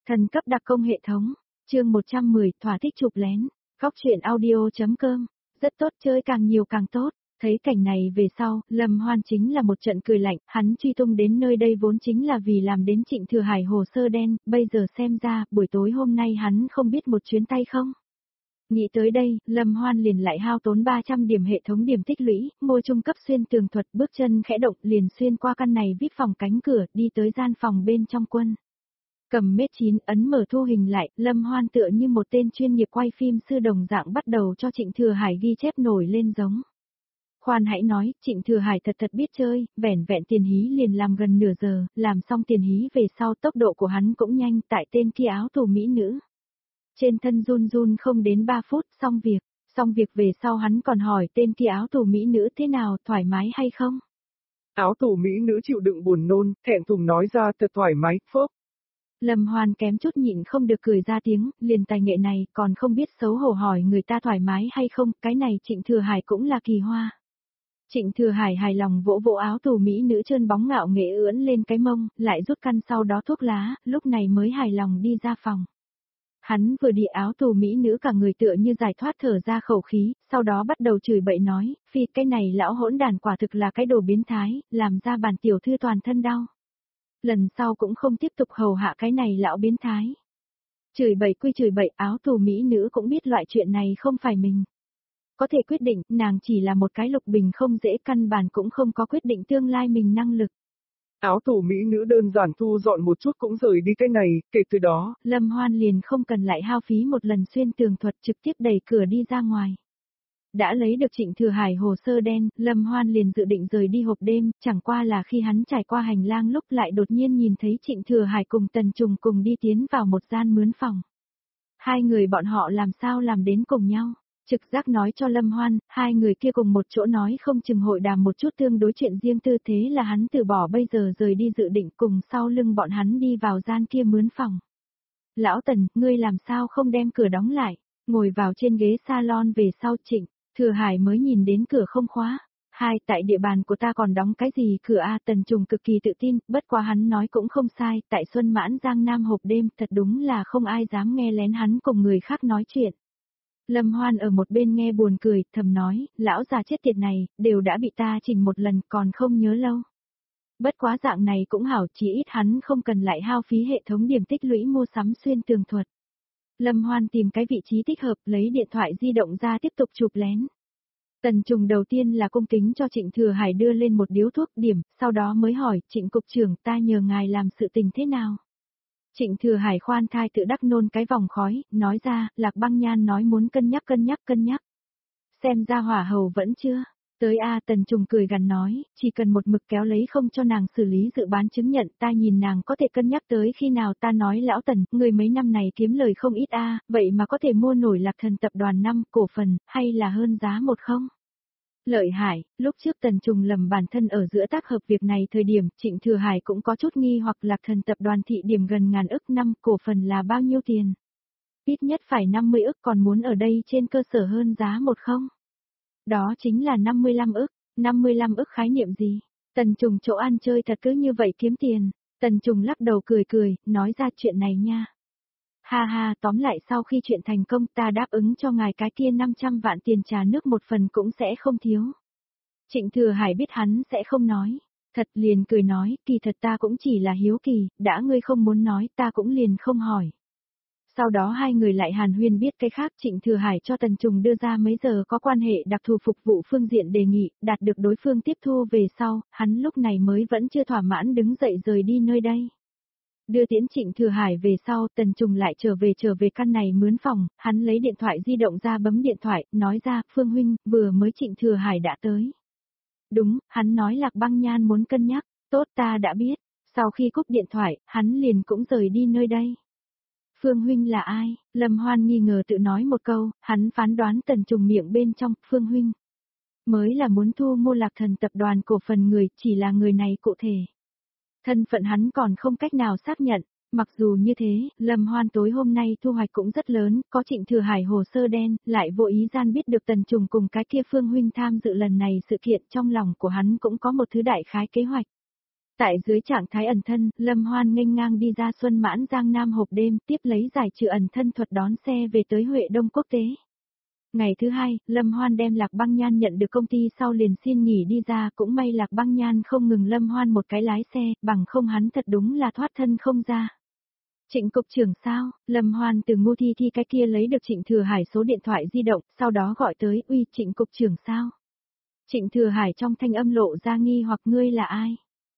Thần cấp đặc công hệ thống, chương 110, thỏa thích chụp lén, góc truyện audio.com, rất tốt, chơi càng nhiều càng tốt. Thấy cảnh này về sau, Lâm Hoan chính là một trận cười lạnh, hắn truy tung đến nơi đây vốn chính là vì làm đến Trịnh Thừa Hải hồ sơ đen, bây giờ xem ra, buổi tối hôm nay hắn không biết một chuyến tay không. Nghĩ tới đây, Lâm Hoan liền lại hao tốn 300 điểm hệ thống điểm tích lũy, môi trung cấp xuyên tường thuật, bước chân khẽ động liền xuyên qua căn này vip phòng cánh cửa, đi tới gian phòng bên trong quân. Cầm mét 9 ấn mở thu hình lại, Lâm Hoan tựa như một tên chuyên nghiệp quay phim sư đồng dạng bắt đầu cho Trịnh Thừa Hải ghi chép nổi lên giống. Khoan hãy nói, Trịnh Thừa Hải thật biết chơi, vẻn vẹn tiền hí liền làm gần nửa giờ, làm xong tiền hí về sau tốc độ của hắn cũng nhanh, tại tên kia áo tù mỹ nữ. Trên thân run run không đến 3 phút, xong việc về sau hắn còn hỏi tên kia áo tù mỹ nữ thế nào, thoải mái hay không? Áo tù mỹ nữ chịu đựng buồn nôn, thẹn thùng nói ra thật thoải mái, phớp. Lâm Hoan kém chút nhịn không được cười ra tiếng, liền tài nghệ này còn không biết xấu hổ hỏi người ta thoải mái hay không, cái này Trịnh Thừa Hải cũng là kỳ hoa. Trịnh Thừa Hải hài lòng vỗ vỗ áo tù mỹ nữ trơn bóng ngạo nghệ ưỡn lên cái mông, lại rút căn sau đó thuốc lá, lúc này mới hài lòng đi ra phòng. Hắn vừa đi áo tù mỹ nữ cả người tựa như giải thoát thở ra khẩu khí, sau đó bắt đầu chửi bậy nói, phi cái này lão hỗn đàn quả thực là cái đồ biến thái, làm ra bản tiểu thư toàn thân đau. Lần sau cũng không tiếp tục hầu hạ cái này lão biến thái. Chửi bậy quy chửi bậy, áo tù mỹ nữ cũng biết loại chuyện này không phải mình có thể quyết định, nàng chỉ là một cái lục bình không dễ, căn bản cũng không có quyết định tương lai mình năng lực. Áo tù mỹ nữ đơn giản thu dọn một chút cũng rời đi cái này, kể từ đó, Lâm Hoan liền không cần lại hao phí một lần xuyên tường thuật, trực tiếp đẩy cửa đi ra ngoài. Đã lấy được Trịnh Thừa Hải hồ sơ đen, Lâm Hoan liền dự định rời đi hộp đêm, chẳng qua là khi hắn trải qua hành lang lúc lại đột nhiên nhìn thấy Trịnh Thừa Hải cùng Tần Trùng cùng đi tiến vào một gian mướn phòng. Hai người bọn họ làm sao làm đến cùng nhau? Trực giác nói cho Lâm Hoan, hai người kia cùng một chỗ nói không chừng hội đàm một chút tương đối chuyện riêng tư, thế là hắn từ bỏ bây giờ rời đi dự định cùng sau lưng bọn hắn đi vào gian kia mướn phòng. Lão Tần, ngươi làm sao không đem cửa đóng lại? Ngồi vào trên ghế salon về sau Trịnh Thừa Hải mới nhìn đến cửa không khóa. Hai, tại địa bàn của ta còn đóng cái gì cửa a? Tần Trùng cực kỳ tự tin, bất quá hắn nói cũng không sai, tại Xuân Mãn Giang Nam hộp đêm, thật đúng là không ai dám nghe lén hắn cùng người khác nói chuyện. Lâm Hoan ở một bên nghe buồn cười, thầm nói, lão già chết tiệt này, đều đã bị ta chỉnh một lần còn không nhớ lâu. Bất quá dạng này cũng hảo, chỉ ít hắn không cần lại hao phí hệ thống điểm tích lũy mua sắm xuyên tường thuật. Lâm Hoan tìm cái vị trí thích hợp, lấy điện thoại di động ra tiếp tục chụp lén. Tần Trùng đầu tiên là cung kính cho Trịnh Thừa Hải đưa lên một điếu thuốc điểm, sau đó mới hỏi, Trịnh cục trưởng, ta nhờ ngài làm sự tình thế nào? Trịnh Thừa Hải khoan thai tự đắc nôn cái vòng khói, nói ra, Lạc Băng Nhan nói muốn cân nhắc. Xem ra hỏa hầu vẫn chưa. Tới a. Tần Trùng cười gằn nói, chỉ cần một mực kéo lấy không cho nàng xử lý dự bán chứng nhận, ta nhìn nàng có thể cân nhắc tới khi nào. Ta nói lão Tần, người mấy năm này kiếm lời không ít a, vậy mà có thể mua nổi Lạc Thần tập đoàn 5 cổ phần, hay là hơn giá một không? Lợi hại, lúc trước Tần Trùng lầm bản thân ở giữa tác hợp việc này thời điểm, Trịnh Thừa Hải cũng có chút nghi hoặc Lạc Thần tập đoàn thị điểm gần ngàn ức năm, cổ phần là bao nhiêu tiền? Ít nhất phải 50 ức, còn muốn ở đây trên cơ sở hơn giá một không? Đó chính là 55 ức khái niệm gì? Tần Trùng chỗ ăn chơi thật cứ như vậy kiếm tiền. Tần Trùng lắc đầu cười, nói ra chuyện này nha. Ha ha, tóm lại sau khi chuyện thành công ta đáp ứng cho ngài cái kia 500 vạn tiền trà nước một phần cũng sẽ không thiếu. Trịnh Thừa Hải biết hắn sẽ không nói. Thật liền cười nói, kỳ thật ta cũng chỉ là hiếu kỳ, đã ngươi không muốn nói ta cũng liền không hỏi. Sau đó hai người lại hàn huyên biết cái khác. Trịnh Thừa Hải cho Tần Trùng đưa ra mấy giờ có quan hệ đặc thù phục vụ phương diện đề nghị, đạt được đối phương tiếp thu về sau, hắn lúc này mới vẫn chưa thỏa mãn đứng dậy rời đi nơi đây. Đưa tiễn Trịnh Thừa Hải về sau, Tần Trùng lại trở về căn này mướn phòng, hắn lấy điện thoại di động ra bấm điện thoại, nói ra, Phương huynh, vừa mới Trịnh Thừa Hải đã tới. Đúng, hắn nói Lạc Băng Nhan muốn cân nhắc, tốt ta đã biết. Sau khi cúp điện thoại, hắn liền cũng rời đi nơi đây. Phương huynh là ai? Lâm Hoan nghi ngờ tự nói một câu, hắn phán đoán Tần Trùng miệng bên trong, Phương huynh mới là muốn thu mua Lạc Thần tập đoàn cổ phần người, chỉ là người này cụ thể. Thân phận hắn còn không cách nào xác nhận, mặc dù như thế, Lâm Hoan tối hôm nay thu hoạch cũng rất lớn, có Trịnh Thừa Hải hồ sơ đen, lại vô ý gian biết được Tần Trùng cùng cái kia Phương huynh tham dự lần này sự kiện, trong lòng của hắn cũng có một thứ đại khái kế hoạch. Tại dưới trạng thái ẩn thân, Lâm Hoan nghênh ngang đi ra Xuân Mãn Giang Nam hộp đêm, tiếp lấy giải trừ ẩn thân thuật đón xe về tới Huệ Đông Quốc tế. Ngày thứ hai, Lâm Hoan đem Lạc Băng Nhan nhận được công ty sau liền xin nghỉ đi ra, cũng may Lạc Băng Nhan không ngừng Lâm Hoan một cái lái xe, bằng không hắn thật đúng là thoát thân không ra. Trịnh cục trưởng sao? Lâm Hoan từ Ngô Thi Thi cái kia lấy được Trịnh Thừa Hải số điện thoại di động, sau đó gọi tới, uy Trịnh cục trưởng sao? Trịnh Thừa Hải trong thanh âm lộ ra nghi hoặc ngươi là ai?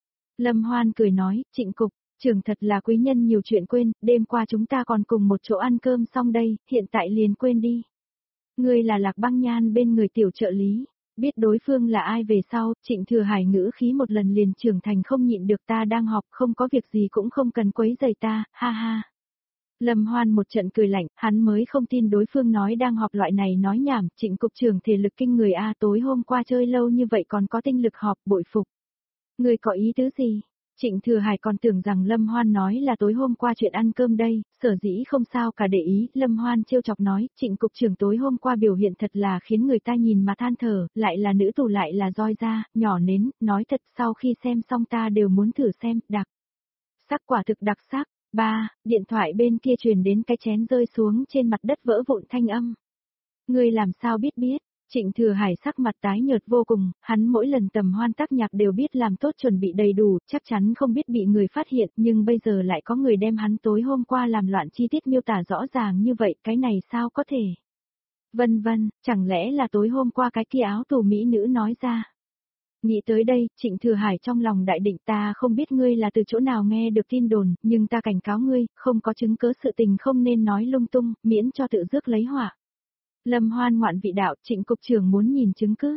Lâm Hoan cười nói, Trịnh cục trưởng thật là quý nhân nhiều chuyện quên, đêm qua chúng ta còn cùng một chỗ ăn cơm xong đây, hiện tại liền quên đi. Ngươi là Lạc Băng Nhan bên người tiểu trợ lý, biết đối phương là ai về sau, Trịnh Thừa Hải ngữ khí một lần liền trưởng thành không nhịn được ta đang họp không có việc gì cũng không cần quấy rầy ta, ha ha. Lâm Hoan một trận cười lạnh, hắn mới không tin đối phương nói đang họp loại này nói nhảm, Trịnh cục trưởng thể lực kinh người a tối hôm qua chơi lâu như vậy còn có tinh lực họp bội phục. Ngươi có ý tứ gì? Trịnh Thừa Hải còn tưởng rằng Lâm Hoan nói là tối hôm qua chuyện ăn cơm đây, sở dĩ không sao cả để ý, Lâm Hoan trêu chọc nói, Trịnh cục trưởng tối hôm qua biểu hiện thật là khiến người ta nhìn mà than thở, lại là nữ tù lại là roi da, nhỏ nến, nói thật sau khi xem xong ta đều muốn thử xem, đặc sắc quả thực đặc sắc. Điện thoại bên kia truyền đến cái chén rơi xuống trên mặt đất vỡ vụn thanh âm. Ngươi làm sao biết? Trịnh Thừa Hải sắc mặt tái nhợt vô cùng, hắn mỗi lần tầm hoan tác nhạc đều biết làm tốt chuẩn bị đầy đủ, chắc chắn không biết bị người phát hiện, nhưng bây giờ lại có người đem hắn tối hôm qua làm loạn chi tiết miêu tả rõ ràng như vậy, cái này sao có thể? Vân, chẳng lẽ là tối hôm qua cái kia áo tù mỹ nữ nói ra? Nghĩ tới đây, Trịnh Thừa Hải trong lòng đại định ta không biết ngươi là từ chỗ nào nghe được tin đồn, nhưng ta cảnh cáo ngươi, không có chứng cứ sự tình không nên nói lung tung, miễn cho tự rước lấy họa. Lâm Hoan ngoạn vị đạo, Trịnh cục trưởng muốn nhìn chứng cứ.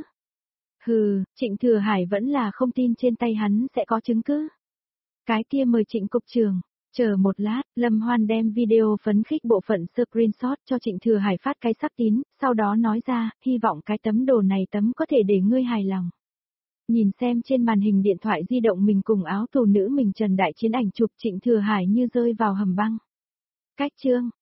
Hừ, Trịnh Thừa Hải vẫn là không tin trên tay hắn sẽ có chứng cứ. Cái kia mời Trịnh cục trưởng, chờ một lát, Lâm Hoan đem video phấn khích bộ phận screenshot cho Trịnh Thừa Hải phát cái sắc tín, sau đó nói ra, hy vọng cái tấm đồ này có thể để ngươi hài lòng. Nhìn xem trên màn hình điện thoại di động mình cùng áo tù nữ mình Trần Đại Chiến ảnh chụp Trịnh Thừa Hải như rơi vào hầm băng. Cách chương